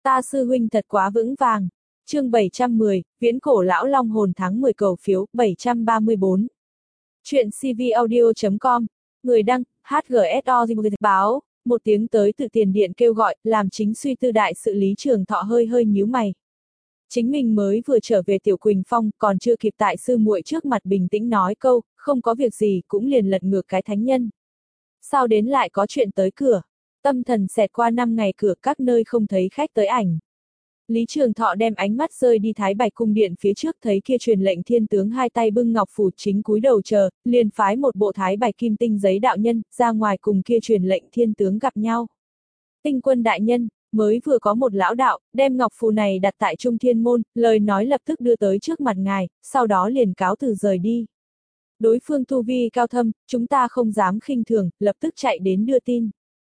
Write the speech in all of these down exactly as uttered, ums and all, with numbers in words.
Ta sư huynh thật quá vững vàng. Chương bảy trăm mười, Viễn cổ lão long hồn tháng mười cầu phiếu, bảy trăm ba mươi bốn. Chuyện cvaudio chấm com, người đăng, hát giê ét o báo, một tiếng tới từ tiền điện kêu gọi, làm chính suy tư đại sự Lý Trường Thọ hơi hơi nhíu mày. Chính mình mới vừa trở về Tiểu Quỳnh Phong, còn chưa kịp tại sư muội trước mặt bình tĩnh nói câu, không có việc gì, cũng liền lật ngược cái thánh nhân. Sao đến lại có chuyện tới cửa? Tâm thần xẹt qua năm ngày cửa các nơi không thấy khách tới ảnh. Lý Trường Thọ đem ánh mắt rơi đi Thái Bạch cung điện phía trước, thấy kia truyền lệnh thiên tướng hai tay bưng ngọc phù chính cúi đầu chờ, liền phái một bộ Thái Bạch kim tinh giấy đạo nhân ra ngoài cùng kia truyền lệnh thiên tướng gặp nhau. Tinh quân đại nhân, mới vừa có một lão đạo đem ngọc phù này đặt tại Trung Thiên môn, lời nói lập tức đưa tới trước mặt ngài, sau đó liền cáo từ rời đi. Đối phương tu vi cao thâm, chúng ta không dám khinh thường, lập tức chạy đến đưa tin.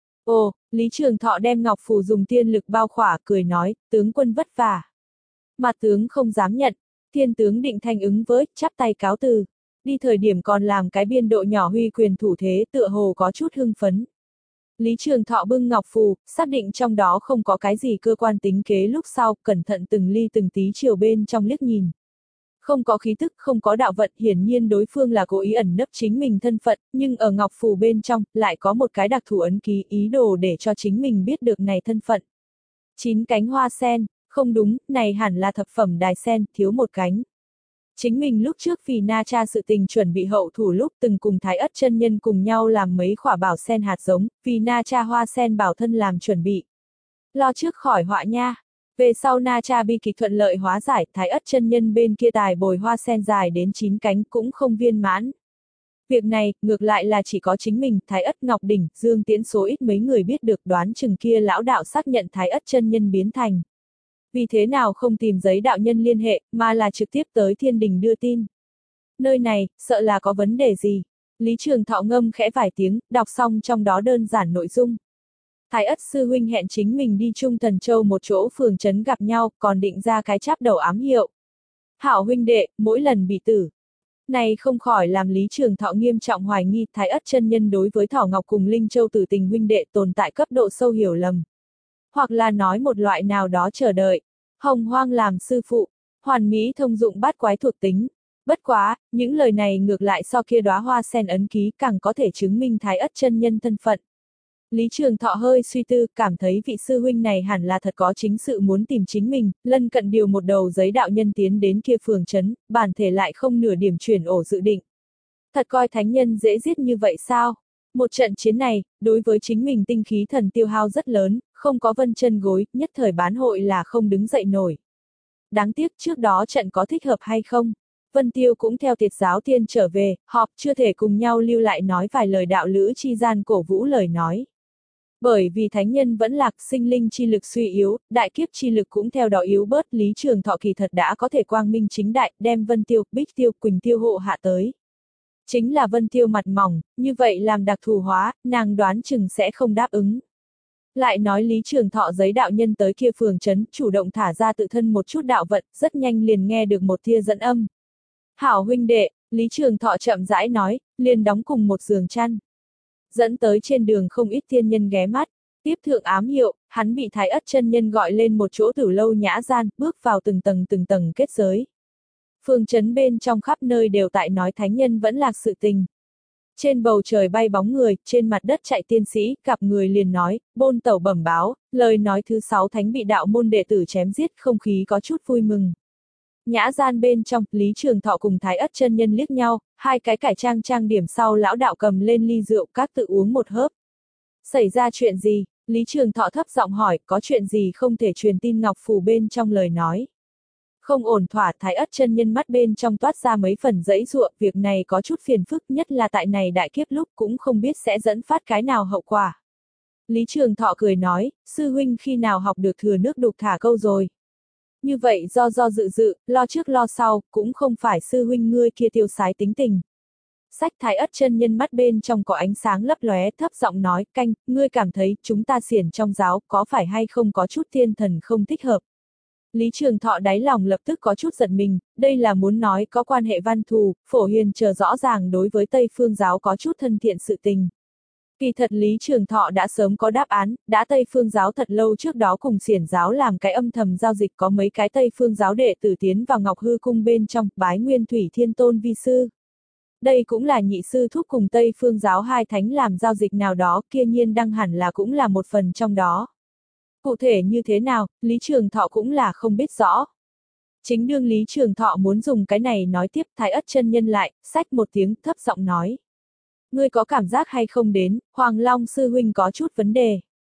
Ồ, Lý Trường Thọ đem ngọc phù dùng tiên lực bao khỏa, cười nói, tướng quân vất vả. Mà tướng không dám nhận, thiên tướng định thanh ứng với, chắp tay cáo từ. Đi thời điểm còn làm cái biên độ nhỏ huy quyền thủ thế, tựa hồ có chút hưng phấn. Lý Trường Thọ bưng ngọc phù, xác định trong đó không có cái gì cơ quan tính kế lúc sau, cẩn thận từng ly từng tí chiều bên trong liếc nhìn. Không có khí tức, không có đạo vận, hiển nhiên đối phương là cố ý ẩn nấp chính mình thân phận, nhưng ở ngọc phù bên trong, lại có một cái đặc thù ấn ký, ý đồ để cho chính mình biết được này thân phận. Chín cánh hoa sen, không đúng, này hẳn là thập phẩm đài sen, thiếu một cánh. Chính mình lúc trước vì Na Cha sự tình chuẩn bị hậu thủ lúc từng cùng Thái Ất chân nhân cùng nhau làm mấy khỏa bảo sen hạt giống, vì Na Cha hoa sen bảo thân làm chuẩn bị. Lo trước khỏi họa nha. Về sau Na Cha bi kịch thuận lợi hóa giải, Thái Ất chân nhân bên kia tài bồi hoa sen dài đến chín cánh cũng không viên mãn. Việc này, ngược lại là chỉ có chính mình, Thái Ất Ngọc Đỉnh, Dương Tiễn số ít mấy người biết được, đoán chừng kia lão đạo xác nhận Thái Ất chân nhân biến thành. Vì thế nào không tìm giấy đạo nhân liên hệ, mà là trực tiếp tới thiên đình đưa tin. Nơi này, sợ là có vấn đề gì? Lý Trường Thọ ngâm khẽ vài tiếng, đọc xong trong đó đơn giản nội dung. Thái Ất sư huynh hẹn chính mình đi Trung Thần Châu một chỗ phường trấn gặp nhau, còn định ra cái cháp đầu ám hiệu. Hảo huynh đệ, mỗi lần bị tử. Này không khỏi làm Lý Trường Thọ nghiêm trọng hoài nghi Thái Ất chân nhân đối với Thỏ Ngọc cùng Linh Châu tử tình huynh đệ tồn tại cấp độ sâu hiểu lầm. Hoặc là nói một loại nào đó chờ đợi. Hồng hoang làm sư phụ, hoàn mỹ thông dụng bát quái thuộc tính. Bất quá, những lời này ngược lại so kia đóa hoa sen ấn ký càng có thể chứng minh Thái Ất chân nhân thân phận. Lý Trường Thọ hơi suy tư, cảm thấy vị sư huynh này hẳn là thật có chính sự muốn tìm chính mình, lân cận điều một đầu giấy đạo nhân tiến đến kia phường trấn, bản thể lại không nửa điểm chuyển ổ dự định. Thật coi thánh nhân dễ giết như vậy sao? Một trận chiến này, đối với chính mình tinh khí thần tiêu hao rất lớn, không có vân chân gối, nhất thời bán hội là không đứng dậy nổi. Đáng tiếc trước đó trận có thích hợp hay không? Vân Tiêu cũng theo Tiệt giáo tiên trở về, họp chưa thể cùng nhau lưu lại nói vài lời đạo lữ chi gian cổ vũ lời nói. Bởi vì thánh nhân vẫn lạc, sinh linh chi lực suy yếu, đại kiếp chi lực cũng theo đó yếu bớt, Lý Trường Thọ kỳ thật đã có thể quang minh chính đại, đem Vân Tiêu, Bích Tiêu, Quỳnh Tiêu hộ hạ tới. Chính là Vân Tiêu mặt mỏng, như vậy làm đặc thù hóa, nàng đoán chừng sẽ không đáp ứng. Lại nói Lý Trường Thọ giấy đạo nhân tới kia phường trấn, chủ động thả ra tự thân một chút đạo vận, rất nhanh liền nghe được một tia dẫn âm. Hảo huynh đệ, Lý Trường Thọ chậm rãi nói, liền đóng cùng một giường chăn. Dẫn tới trên đường không ít thiên nhân ghé mắt, tiếp thượng ám hiệu, hắn bị Thái Ất chân nhân gọi lên một chỗ tử lâu nhã gian, bước vào từng tầng từng tầng kết giới. Phường trấn bên trong khắp nơi đều tại nói thánh nhân vẫn lạc sự tình. Trên bầu trời bay bóng người, trên mặt đất chạy tiên sĩ, gặp người liền nói, bôn tẩu bẩm báo, lời nói thứ sáu thánh bị đạo môn đệ tử chém giết, không khí có chút vui mừng. Nhã gian bên trong, Lý Trường Thọ cùng Thái Ất chân nhân liếc nhau, hai cái cải trang trang điểm sau lão đạo cầm lên ly rượu các tự uống một hớp. Xảy ra chuyện gì? Lý Trường Thọ thấp giọng hỏi, có chuyện gì không thể truyền tin ngọc phù bên trong lời nói. Không ổn thỏa, Thái Ất chân nhân mắt bên trong toát ra mấy phần giãy giụa, việc này có chút phiền phức, nhất là tại này đại kiếp lúc cũng không biết sẽ dẫn phát cái nào hậu quả. Lý Trường Thọ cười nói, sư huynh khi nào học được thừa nước đục thả câu rồi. Như vậy do do dự dự, lo trước lo sau, cũng không phải sư huynh ngươi kia tiêu sái tính tình. Sách Thái Ất chân nhân mắt bên trong có ánh sáng lấp lóe, thấp giọng nói, canh, ngươi cảm thấy chúng ta xiển trong giáo có phải hay không có chút thiên thần không thích hợp. Lý Trường Thọ đáy lòng lập tức có chút giật mình, đây là muốn nói có quan hệ văn thù, Phổ Hiền chờ rõ ràng đối với Tây Phương giáo có chút thân thiện sự tình. Kỳ thật Lý Trường Thọ đã sớm có đáp án, đã Tây Phương giáo thật lâu trước đó cùng Xiển giáo làm cái âm thầm giao dịch, có mấy cái Tây Phương giáo đệ tử tiến vào Ngọc Hư cung bên trong, bái Nguyên Thủy Thiên Tôn vi sư. Đây cũng là nhị sư thúc cùng Tây Phương giáo hai thánh làm giao dịch nào đó, kia nhiên đăng hẳn là cũng là một phần trong đó. Cụ thể như thế nào, Lý Trường Thọ cũng là không biết rõ. Chính đương Lý Trường Thọ muốn dùng cái này nói tiếp, Thái Ất chân nhân lại, xách một tiếng, thấp giọng nói. Ngươi có cảm giác hay không đến, Hoàng Long sư huynh có chút vấn đề.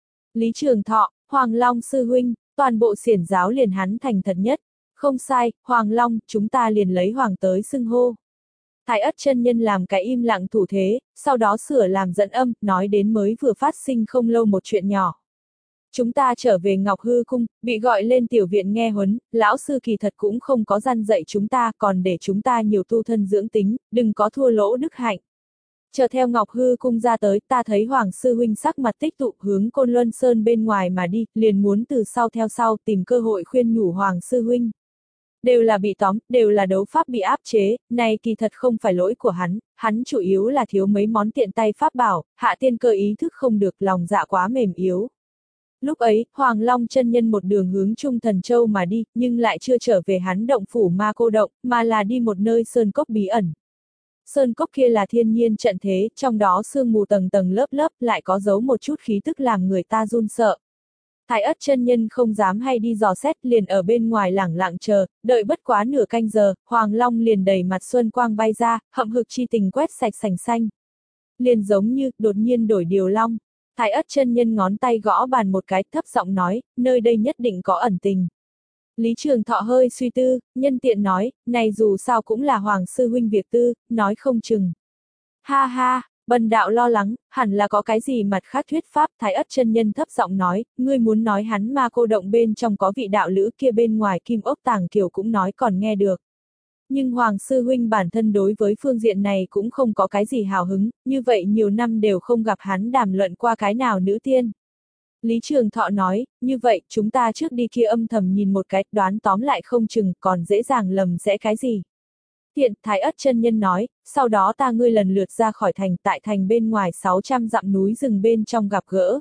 Lý Trường Thọ, Hoàng Long sư huynh, toàn bộ xiển giáo liền hắn thành thật nhất. Không sai, Hoàng Long, chúng ta liền lấy Hoàng tới xưng hô. Thái Ất chân nhân làm cái im lặng thủ thế, sau đó sửa làm dẫn âm, nói đến mới vừa phát sinh không lâu một chuyện nhỏ. Chúng ta trở về Ngọc Hư cung, bị gọi lên tiểu viện nghe huấn, lão sư kỳ thật cũng không có gian dạy chúng ta, còn để chúng ta nhiều tu thân dưỡng tính, đừng có thua lỗ đức hạnh. Chờ theo Ngọc Hư cung ra tới, ta thấy Hoàng sư huynh sắc mặt tích tụ hướng Côn Luân Sơn bên ngoài mà đi, liền muốn từ sau theo sau tìm cơ hội khuyên nhủ Hoàng sư huynh. Đều là bị tóm, đều là đấu pháp bị áp chế, này kỳ thật không phải lỗi của hắn, hắn chủ yếu là thiếu mấy món tiện tay pháp bảo, hạ tiên cơ ý thức không được, lòng dạ quá mềm yếu. Lúc ấy, Hoàng Long chân nhân một đường hướng Trung Thần Châu mà đi, nhưng lại chưa trở về hắn động phủ Ma Cô Động, mà là đi một nơi sơn cốc bí ẩn. Sơn cốc kia là thiên nhiên trận thế, trong đó sương mù tầng tầng lớp lớp, lại có giấu một chút khí tức làm người ta run sợ. Thái Ất chân nhân không dám hay đi dò xét, liền ở bên ngoài lẳng lặng chờ, đợi bất quá nửa canh giờ, Hoàng Long liền đầy mặt xuân quang bay ra, hậm hực chi tình quét sạch sành xanh. Liền giống như, đột nhiên đổi điều long. Thái Ất chân nhân ngón tay gõ bàn một cái, thấp giọng nói, nơi đây nhất định có ẩn tình. Lý Trường Thọ hơi suy tư, nhân tiện nói, này dù sao cũng là Hoàng sư huynh việc tư, nói không chừng. Ha ha, Bần đạo lo lắng, hẳn là có cái gì mặt khác thuyết pháp. Thái Ất chân nhân thấp giọng nói, ngươi muốn nói hắn Ma Cô Động bên trong có vị đạo lữ kia bên ngoài Kim Ốc Tàng Kiều cũng nói còn nghe được. Nhưng Hoàng sư huynh bản thân đối với phương diện này cũng không có cái gì hào hứng, như vậy nhiều năm đều không gặp hắn đàm luận qua cái nào nữ tiên. Lý Trường Thọ nói, như vậy chúng ta trước đi kia âm thầm nhìn một cái, đoán tóm lại không chừng còn dễ dàng lầm sẽ cái gì. Tiện, Thái Ất chân nhân nói, sau đó ta ngươi lần lượt ra khỏi thành, tại thành bên ngoài sáu trăm dặm núi rừng bên trong gặp gỡ.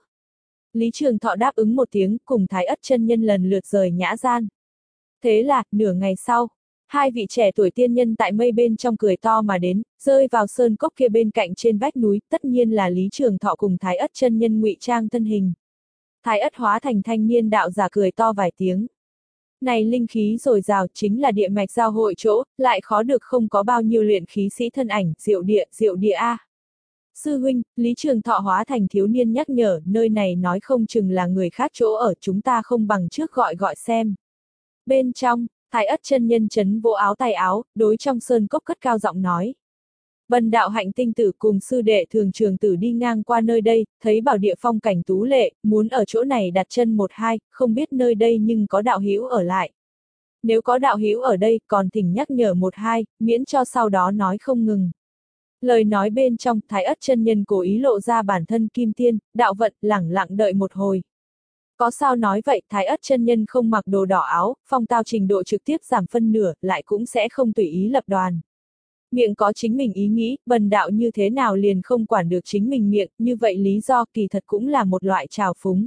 Lý Trường Thọ đáp ứng một tiếng, cùng Thái Ất chân nhân lần lượt rời nhã gian. Thế là, nửa ngày sau, hai vị trẻ tuổi tiên nhân tại mây bên trong cười to mà đến, rơi vào sơn cốc kia bên cạnh trên vách núi, tất nhiên là Lý Trường Thọ cùng Thái Ất chân nhân ngụy trang thân hình. Thái Ất hóa thành thanh niên đạo giả cười to vài tiếng. Này linh khí dồi dào chính là địa mạch giao hội chỗ, lại khó được không có bao nhiêu luyện khí sĩ thân ảnh, diệu địa, diệu địa a. Sư huynh, Lý Trường Thọ hóa thành thiếu niên nhắc nhở, nơi này nói không chừng là người khác chỗ ở, chúng ta không bằng trước gọi gọi xem. Bên trong, Thái Ất chân nhân chấn vỗ áo tay áo, đối trong sơn cốc cất cao giọng nói. Bần đạo Hạnh Tinh tử cùng sư đệ Thường Trường tử đi ngang qua nơi đây, thấy bảo địa phong cảnh tú lệ, muốn ở chỗ này đặt chân một hai, không biết nơi đây nhưng có đạo hữu ở lại. Nếu có đạo hữu ở đây, còn thỉnh nhắc nhở một hai, miễn cho sau đó nói không ngừng. Lời nói bên trong, Thái Ất chân nhân cố ý lộ ra bản thân kim tiên, đạo vận, lẳng lặng đợi một hồi. Có sao nói vậy, Thái Ất chân nhân không mặc đồ đỏ áo, phong tao trình độ trực tiếp giảm phân nửa, lại cũng sẽ không tùy ý lập đoàn. Miệng có chính mình ý nghĩ, bần đạo như thế nào liền không quản được chính mình miệng, như vậy lý do kỳ thật cũng là một loại trào phúng.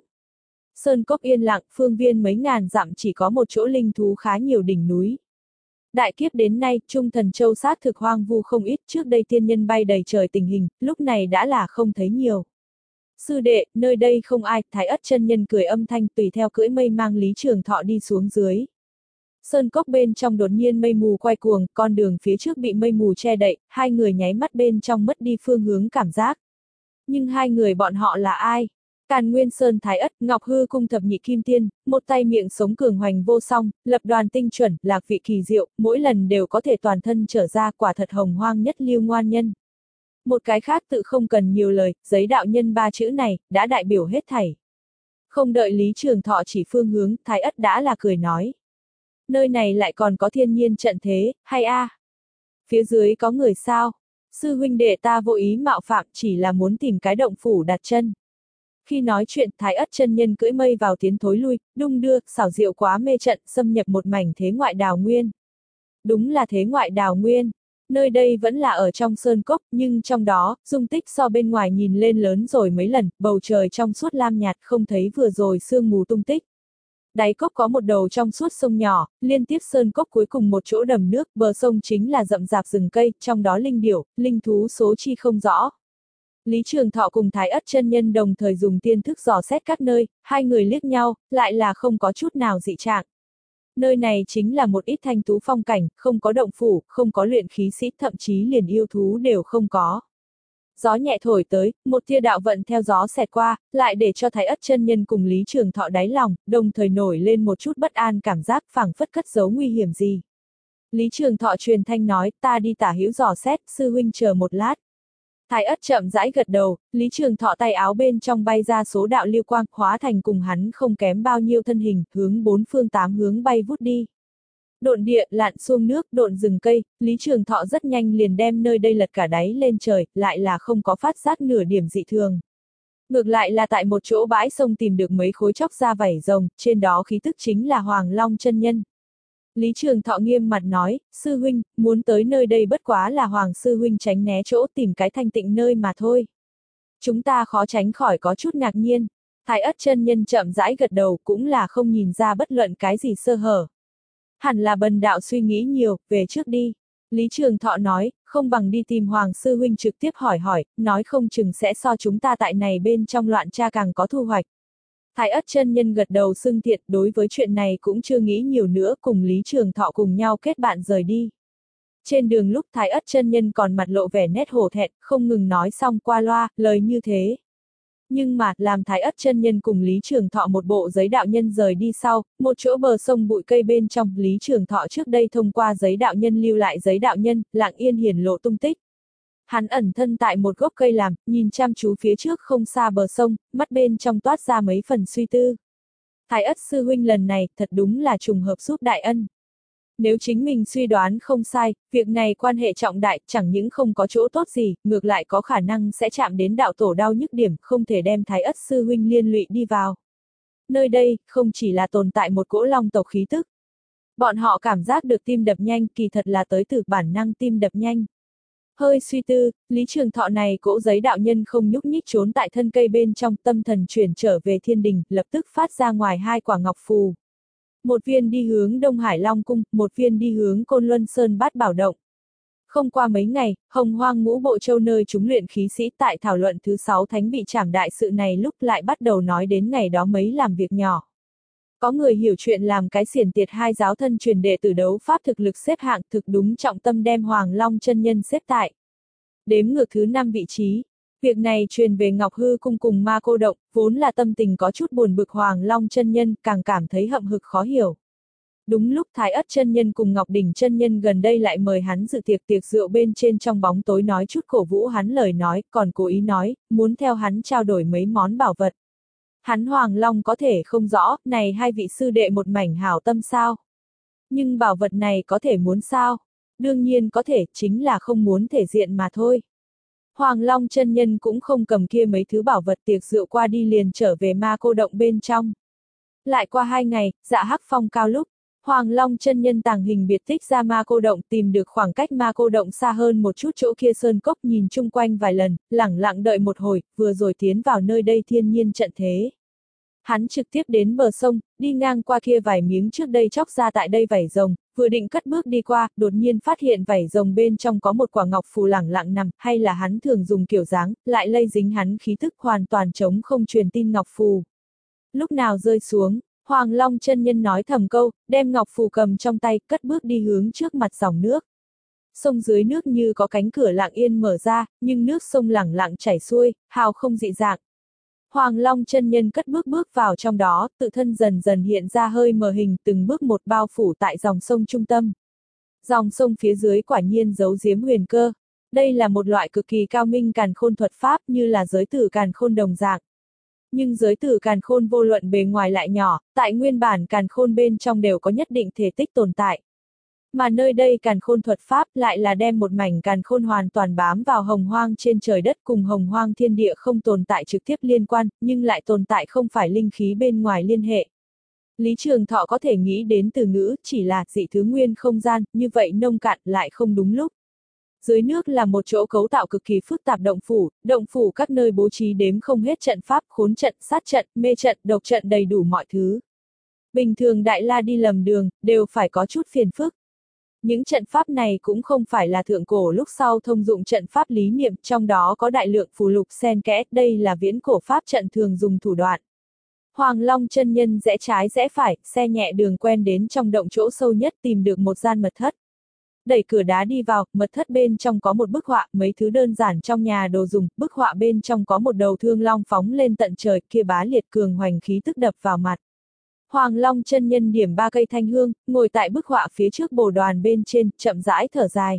Sơn cốc yên lặng, phương viên mấy ngàn dặm chỉ có một chỗ linh thú khá nhiều đỉnh núi. Đại kiếp đến nay, Trung Thần Châu sát thực hoang vu không ít, trước đây tiên nhân bay đầy trời tình hình, lúc này đã là không thấy nhiều. Sư đệ, nơi đây không ai, Thái Ất chân nhân cười âm thanh tùy theo cưỡi mây mang Lý Trường Thọ đi xuống dưới. Sơn cốc bên trong đột nhiên mây mù quay cuồng, con đường phía trước bị mây mù che đậy, hai người nháy mắt bên trong mất đi phương hướng cảm giác. Nhưng hai người bọn họ là ai? Càn Nguyên Sơn Thái Ất, Ngọc Hư cung thập nhị kim tiên, một tay miệng sống cường hoành vô song, lập đoàn tinh chuẩn, lạc vị kỳ diệu, mỗi lần đều có thể toàn thân trở ra, quả thật hồng hoang nhất lưu ngoan nhân. Một cái khác tự không cần nhiều lời, giấy đạo nhân ba chữ này, đã đại biểu hết thảy. Không đợi Lý Trường Thọ chỉ phương hướng, Thái Ất đã là cười nói. Nơi này lại còn có thiên nhiên trận thế, hay a? À? Phía dưới có người sao? Sư huynh đệ ta vô ý mạo phạm, chỉ là muốn tìm cái động phủ đặt chân. Khi nói chuyện, Thái Ất chân nhân cưỡi mây vào tiến thối lui, đung đưa, xảo diệu quá mê trận, xâm nhập một mảnh thế ngoại đào nguyên. Đúng là thế ngoại đào nguyên. Nơi đây vẫn là ở trong sơn cốc, nhưng trong đó, dung tích so bên ngoài nhìn lên lớn rồi mấy lần, bầu trời trong suốt lam nhạt không thấy vừa rồi sương mù tung tích. Đáy cốc có một đầu trong suốt sông nhỏ, liên tiếp sơn cốc cuối cùng một chỗ đầm nước, bờ sông chính là rậm rạp rừng cây, trong đó linh điểu, linh thú số chi không rõ. Lý Trường Thọ cùng Thái Ất chân nhân đồng thời dùng tiên thức dò xét các nơi, hai người liếc nhau, lại là không có chút nào dị trạng. Nơi này chính là một ít thanh tú phong cảnh, không có động phủ, không có luyện khí sĩ, thậm chí liền yêu thú đều không có. Gió nhẹ thổi tới, một tia đạo vận theo gió xẹt qua, lại để cho Thái Ất chân nhân cùng Lý Trường Thọ đáy lòng, đồng thời nổi lên một chút bất an cảm giác phảng phất cất giấu nguy hiểm gì. Lý Trường Thọ truyền thanh nói, ta đi tả hữu dò xét, sư huynh chờ một lát. Thái Ất chậm rãi gật đầu, Lý Trường Thọ tay áo bên trong bay ra số đạo liêu quang, hóa thành cùng hắn không kém bao nhiêu thân hình, hướng bốn phương tám hướng bay vút đi. Độn địa, lặn xuông nước, độn rừng cây, Lý Trường Thọ rất nhanh liền đem nơi đây lật cả đáy lên trời, lại là không có phát giác nửa điểm dị thường. Ngược lại là tại một chỗ bãi sông tìm được mấy khối chóc da vảy rồng, trên đó khí tức chính là Hoàng Long chân nhân. Lý Trường Thọ nghiêm mặt nói, sư huynh, muốn tới nơi đây bất quá là Hoàng sư huynh tránh né chỗ tìm cái thanh tịnh nơi mà thôi. Chúng ta khó tránh khỏi có chút ngạc nhiên. Thái Ất chân nhân chậm rãi gật đầu cũng là không nhìn ra bất luận cái gì sơ hở. Hẳn là bần đạo suy nghĩ nhiều, về trước đi. Lý Trường Thọ nói, không bằng đi tìm Hoàng sư huynh trực tiếp hỏi hỏi, nói không chừng sẽ so chúng ta tại này bên trong loạn tra càng có thu hoạch. Thái Ất chân nhân gật đầu xưng thiện, đối với chuyện này cũng chưa nghĩ nhiều nữa, cùng Lý Trường Thọ cùng nhau kết bạn rời đi. Trên đường lúc Thái Ất chân nhân còn mặt lộ vẻ nét hổ thẹn, không ngừng nói xong qua loa, lời như thế. Nhưng mà, làm Thái Ất chân nhân cùng Lý Trường Thọ một bộ giấy đạo nhân rời đi sau, một chỗ bờ sông bụi cây bên trong, Lý Trường Thọ trước đây thông qua giấy đạo nhân lưu lại giấy đạo nhân, lặng yên hiển lộ tung tích. Hắn ẩn thân tại một gốc cây làm, nhìn chăm chú phía trước không xa bờ sông, mắt bên trong toát ra mấy phần suy tư. Thái Ất sư huynh lần này, thật đúng là trùng hợp giúp đại ân. Nếu chính mình suy đoán không sai, việc này quan hệ trọng đại, chẳng những không có chỗ tốt gì, ngược lại có khả năng sẽ chạm đến đạo tổ đau nhức điểm, không thể đem Thái Ất sư huynh liên lụy đi vào. Nơi đây, không chỉ là tồn tại một cỗ long tộc khí tức. Bọn họ cảm giác được tim đập nhanh, kỳ thật là tới từ bản năng tim đập nhanh. Hơi suy tư, Lý Trường Thọ này cỗ giấy đạo nhân không nhúc nhích trốn tại thân cây bên trong, tâm thần chuyển trở về thiên đình, lập tức phát ra ngoài hai quả ngọc phù. Một viên đi hướng Đông Hải Long Cung, một viên đi hướng Côn Luân Sơn Bát Bảo Động. Không qua mấy ngày, Hồng Hoang Ngũ Bộ Châu nơi chúng luyện khí sĩ tại thảo luận thứ sáu thánh bị trảm đại sự này lúc lại bắt đầu nói đến ngày đó mấy làm việc nhỏ. Có người hiểu chuyện làm cái xiển tiệt hai giáo thân truyền đệ tử đấu pháp thực lực xếp hạng thực đúng trọng tâm đem Hoàng Long chân nhân xếp tại đếm ngược thứ năm vị trí. Việc này truyền về Ngọc Hư Cung cùng Ma Cô Động, vốn là tâm tình có chút buồn bực Hoàng Long chân nhân càng cảm thấy hậm hực khó hiểu. Đúng lúc Thái Ất chân nhân cùng Ngọc Đỉnh chân nhân gần đây lại mời hắn dự tiệc tiệc rượu bên trên trong bóng tối nói chút cổ vũ hắn lời nói, còn cố ý nói, muốn theo hắn trao đổi mấy món bảo vật. Hắn Hoàng Long có thể không rõ, này hai vị sư đệ một mảnh hảo tâm sao? Nhưng bảo vật này có thể muốn sao? Đương nhiên có thể, chính là không muốn thể diện mà thôi. Hoàng Long chân nhân cũng không cầm kia mấy thứ bảo vật tiệc rượu qua đi liền trở về Ma Cô Động bên trong. Lại qua hai ngày, Dạ Hắc Phong cao lúc, Hoàng Long chân nhân tàng hình biệt tích ra Ma Cô Động tìm được khoảng cách Ma Cô Động xa hơn một chút chỗ kia sơn cốc nhìn chung quanh vài lần, lẳng lặng đợi một hồi, vừa rồi tiến vào nơi đây thiên nhiên trận thế. Hắn trực tiếp đến bờ sông, đi ngang qua kia vài miếng trước đây chóc ra tại đây vảy rồng, vừa định cất bước đi qua, đột nhiên phát hiện vảy rồng bên trong có một quả ngọc phù lẳng lặng nằm, hay là hắn thường dùng kiểu dáng, lại lây dính hắn khí thức hoàn toàn chống không truyền tin ngọc phù. Lúc nào rơi xuống, Hoàng Long chân nhân nói thầm câu, đem ngọc phù cầm trong tay, cất bước đi hướng trước mặt dòng nước. Sông dưới nước như có cánh cửa lặng yên mở ra, nhưng nước sông lẳng lặng chảy xuôi, hào không dị dạng. Hoàng Long chân nhân cất bước bước vào trong đó, tự thân dần dần hiện ra hơi mờ hình, từng bước một bao phủ tại dòng sông trung tâm. Dòng sông phía dưới quả nhiên giấu giếm huyền cơ. Đây là một loại cực kỳ cao minh càn khôn thuật pháp như là giới tử càn khôn đồng dạng. Nhưng giới tử càn khôn vô luận bề ngoài lại nhỏ, tại nguyên bản càn khôn bên trong đều có nhất định thể tích tồn tại. Mà nơi đây càn khôn thuật pháp lại là đem một mảnh càn khôn hoàn toàn bám vào hồng hoang trên trời đất cùng hồng hoang thiên địa không tồn tại trực tiếp liên quan, nhưng lại tồn tại không phải linh khí bên ngoài liên hệ. Lý Trường Thọ có thể nghĩ đến từ ngữ chỉ là dị thứ nguyên không gian, như vậy nông cạn lại không đúng lúc. Dưới nước là một chỗ cấu tạo cực kỳ phức tạp động phủ, động phủ các nơi bố trí đếm không hết trận pháp, khốn trận, sát trận, mê trận, độc trận đầy đủ mọi thứ. Bình thường Đại La đi lầm đường, đều phải có chút phiền phức. Những trận pháp này cũng không phải là thượng cổ lúc sau thông dụng trận pháp lý niệm, trong đó có đại lượng phù lục xen kẽ, đây là viễn cổ pháp trận thường dùng thủ đoạn. Hoàng Long chân nhân rẽ trái rẽ phải, xe nhẹ đường quen đến trong động chỗ sâu nhất tìm được một gian mật thất. Đẩy cửa đá đi vào, mật thất bên trong có một bức họa, mấy thứ đơn giản trong nhà đồ dùng, bức họa bên trong có một đầu thương long phóng lên tận trời, kia bá liệt cường hoành khí tức đập vào mặt. Hoàng Long chân nhân điểm ba cây thanh hương, ngồi tại bức họa phía trước bồ đoàn bên trên, chậm rãi thở dài.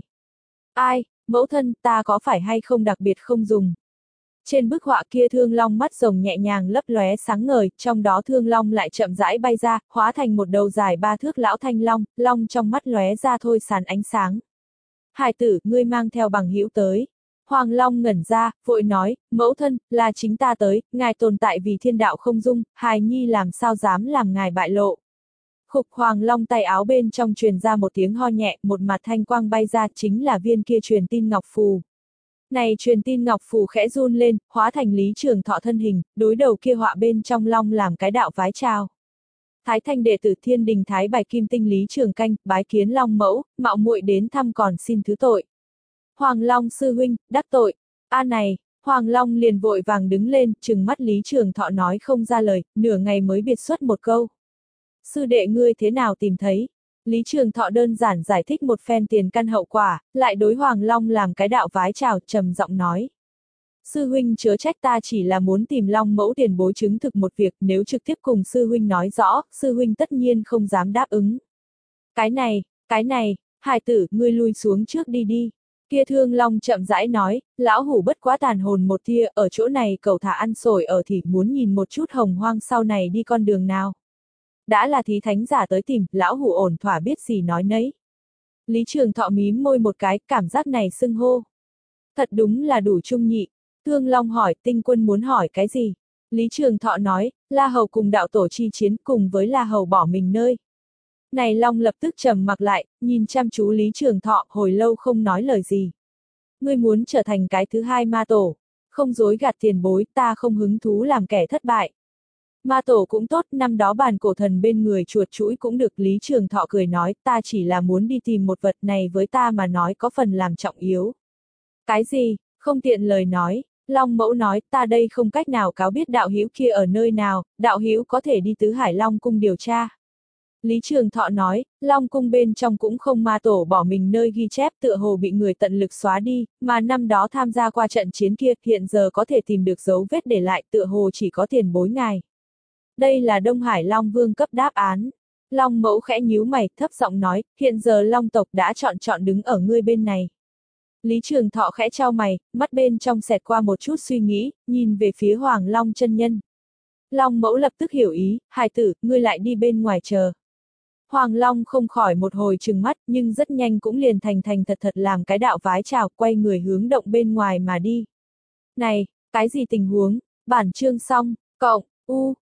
Ai, mẫu thân, ta có phải hay không đặc biệt không dùng? Trên bức họa kia thương long mắt rồng nhẹ nhàng lấp lóe sáng ngời, trong đó thương long lại chậm rãi bay ra, hóa thành một đầu dài ba thước lão thanh long, long trong mắt lóe ra thôi sán ánh sáng. Hải tử, ngươi mang theo bằng hữu tới. Hoàng Long ngẩn ra, vội nói, mẫu thân, là chính ta tới, ngài tồn tại vì thiên đạo không dung, hài nhi làm sao dám làm ngài bại lộ. Khục Hoàng Long tay áo bên trong truyền ra một tiếng ho nhẹ, một mặt thanh quang bay ra, chính là viên kia truyền tin ngọc phù. Này truyền tin ngọc phù khẽ run lên, hóa thành Lý Trường Thọ thân hình, đối đầu kia họa bên trong long làm cái đạo vái chào. Thái thanh đệ tử Thiên Đình Thái Bài Kim Tinh Lý Trường Canh, bái kiến long mẫu, mạo muội đến thăm còn xin thứ tội. Hoàng Long sư huynh, đắc tội. A à này, Hoàng Long liền vội vàng đứng lên, trừng mắt Lý Trường Thọ nói không ra lời, nửa ngày mới biệt xuất một câu. Sư đệ ngươi thế nào tìm thấy? Lý Trường Thọ đơn giản giải thích một phen tiền căn hậu quả, lại đối Hoàng Long làm cái đạo vái chào, trầm giọng nói. Sư huynh chớ trách, ta chỉ là muốn tìm Long mẫu tiền bối chứng thực một việc, nếu trực tiếp cùng sư huynh nói rõ, sư huynh tất nhiên không dám đáp ứng. Cái này, cái này, hài tử, ngươi lui xuống trước đi đi. Kia thương long chậm rãi nói, lão hủ bất quá tàn hồn một tia, ở chỗ này cậu thả ăn sổi ở thì muốn nhìn một chút hồng hoang sau này đi con đường nào. Đã là thí thánh giả tới tìm, lão hủ ổn thỏa biết gì nói nấy. Lý Trường Thọ mím môi một cái, cảm giác này xưng hô. Thật đúng là đủ trung nhị. Thương Long hỏi, tinh quân muốn hỏi cái gì? Lý Trường Thọ nói, La Hầu cùng đạo tổ chi chiến cùng với La Hầu bỏ mình nơi. Này Long lập tức trầm mặc lại, nhìn chăm chú Lý Trường Thọ, hồi lâu không nói lời gì. Ngươi muốn trở thành cái thứ hai ma tổ, không dối gạt tiền bối, ta không hứng thú làm kẻ thất bại. Ma tổ cũng tốt, năm đó bàn cổ thần bên người chuột chuỗi cũng được. Lý Trường Thọ cười nói, ta chỉ là muốn đi tìm một vật này với ta mà nói có phần làm trọng yếu. Cái gì, không tiện lời nói. Long mẫu nói, ta đây không cách nào cáo biết đạo hữu kia ở nơi nào, đạo hữu có thể đi Tứ Hải Long cung điều tra. Lý Trường Thọ nói, Long cung bên trong cũng không ma tổ bỏ mình nơi ghi chép, tựa hồ bị người tận lực xóa đi, mà năm đó tham gia qua trận chiến kia, hiện giờ có thể tìm được dấu vết để lại, tựa hồ chỉ có tiền bối ngài. Đây là Đông Hải Long Vương cấp đáp án. Long mẫu khẽ nhíu mày, thấp giọng nói, hiện giờ Long tộc đã chọn chọn đứng ở ngươi bên này. Lý Trường Thọ khẽ trao mày, mắt bên trong xẹt qua một chút suy nghĩ, nhìn về phía Hoàng Long chân nhân. Long mẫu lập tức hiểu ý, hài tử, ngươi lại đi bên ngoài chờ. Hoàng Long không khỏi một hồi trừng mắt, nhưng rất nhanh cũng liền thành thành thật thật làm cái đạo vái chào, quay người hướng động bên ngoài mà đi. Này, cái gì tình huống? Bản chương xong, cộng, u.